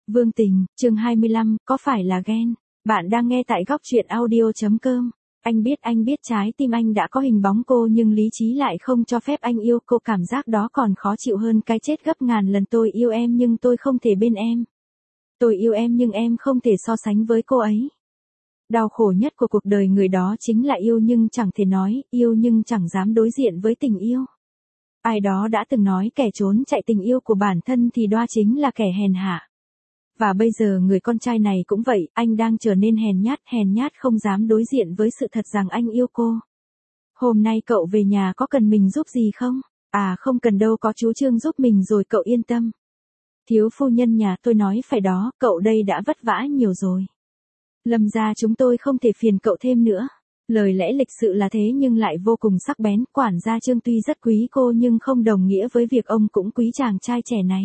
Vương Tình, chương 25, có phải là ghen? Bạn đang nghe tại góc truyện audio.com. Anh biết trái tim anh đã có hình bóng cô nhưng lý trí lại không cho phép anh yêu cô, cảm giác đó còn khó chịu hơn cái chết gấp ngàn lần. Tôi yêu em nhưng tôi không thể bên em. Tôi yêu em nhưng em không thể so sánh với cô ấy. Đau khổ nhất của cuộc đời người đó chính là yêu nhưng chẳng thể nói, yêu nhưng chẳng dám đối diện với tình yêu. Ai đó đã từng nói kẻ trốn chạy tình yêu của bản thân thì đoa chính là kẻ hèn hạ. Và bây giờ người con trai này cũng vậy, anh đang trở nên hèn nhát không dám đối diện với sự thật rằng anh yêu cô. Hôm nay cậu về nhà có cần mình giúp gì không? À không cần đâu, có chú Trương giúp mình rồi, cậu yên tâm. Thiếu phu nhân nhà tôi nói phải đó, cậu đây đã vất vả nhiều rồi. Lâm gia chúng tôi không thể phiền cậu thêm nữa. Lời lẽ lịch sự là thế nhưng lại vô cùng sắc bén. Quản gia Trương tuy rất quý cô nhưng không đồng nghĩa với việc ông cũng quý chàng trai trẻ này.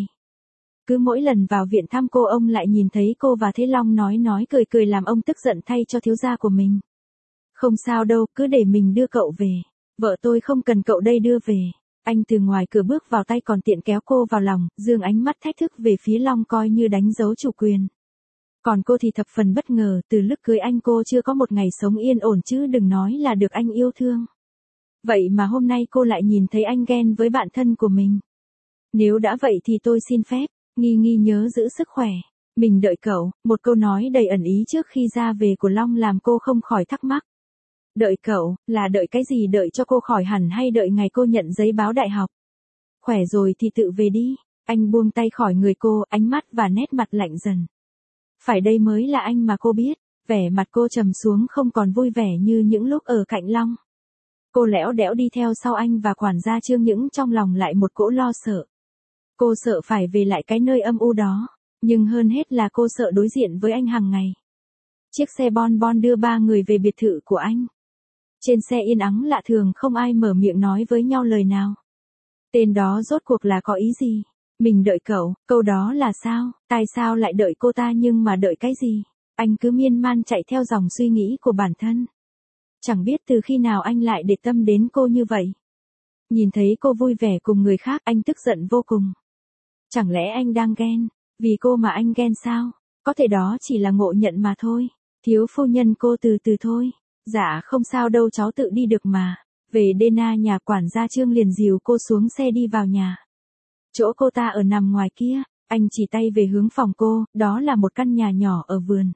Cứ mỗi lần vào viện thăm cô, ông lại nhìn thấy cô và Thế Long nói cười làm ông tức giận thay cho thiếu gia của mình. Không sao đâu, cứ để mình đưa cậu về. Vợ tôi không cần cậu đây đưa về. Anh từ ngoài cửa bước vào, tay còn tiện kéo cô vào lòng, dương ánh mắt thách thức về phía Long coi như đánh dấu chủ quyền. Còn cô thì thập phần bất ngờ, từ lúc cưới anh cô chưa có một ngày sống yên ổn chứ đừng nói là được anh yêu thương. Vậy mà hôm nay cô lại nhìn thấy anh ghen với bạn thân của mình. Nếu đã vậy thì tôi xin phép, Nghi nhớ giữ sức khỏe. Mình đợi cậu, một câu nói đầy ẩn ý trước khi ra về của Long làm cô không khỏi thắc mắc. Đợi cậu, là đợi cái gì, đợi cho cô khỏi hẳn hay đợi ngày cô nhận giấy báo đại học? Khỏe rồi thì tự về đi. Anh buông tay khỏi người cô, ánh mắt và nét mặt lạnh dần. Phải đây mới là anh mà cô biết. Vẻ mặt cô trầm xuống, không còn vui vẻ như những lúc ở cạnh Long. Cô lẽo đẽo đi theo sau anh và quản gia Trương, những trong lòng lại một cỗ lo sợ. Cô sợ phải về lại cái nơi âm u đó, nhưng hơn hết là cô sợ đối diện với anh hàng ngày. Chiếc xe bon đưa ba người về biệt thự của anh. Trên xe yên ắng lạ thường, không ai mở miệng nói với nhau lời nào. Tên đó rốt cuộc là có ý gì? Mình đợi cậu, câu đó là sao? Tại sao lại đợi cô ta, nhưng mà đợi cái gì? Anh cứ miên man chạy theo dòng suy nghĩ của bản thân. Chẳng biết từ khi nào anh lại để tâm đến cô như vậy. Nhìn thấy cô vui vẻ cùng người khác, anh tức giận vô cùng. Chẳng lẽ anh đang ghen? Vì cô mà anh ghen sao? Có thể đó chỉ là ngộ nhận mà thôi. Thiếu phu nhân, cô từ từ thôi. Dạ không sao đâu, cháu tự đi được mà. Về Dena, nhà quản gia Trương liền dìu cô xuống xe đi vào nhà. Chỗ cô ta ở nằm ngoài kia. Anh chỉ tay về hướng phòng cô, đó là một căn nhà nhỏ ở vườn.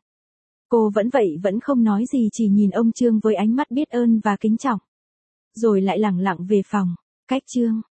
Cô vẫn không nói gì, chỉ nhìn ông Trương với ánh mắt biết ơn và kính trọng. Rồi lại lẳng lặng về phòng. Cách Trương,